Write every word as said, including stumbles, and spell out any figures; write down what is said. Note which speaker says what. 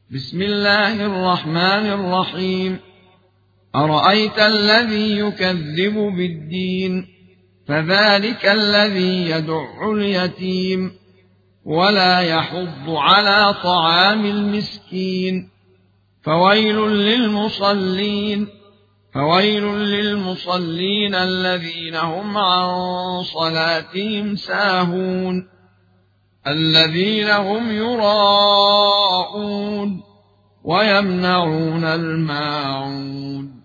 Speaker 1: بسم الله الرحمن الرحيم. أرأيت الذي يكذب بالدين فذلك الذي يدع اليتيم ولا يحض على طعام المسكين فويل للمصلين فويل للمصلين الذين هم عن صلاتهم ساهون الذين هم يراءون ويمنعون الماعون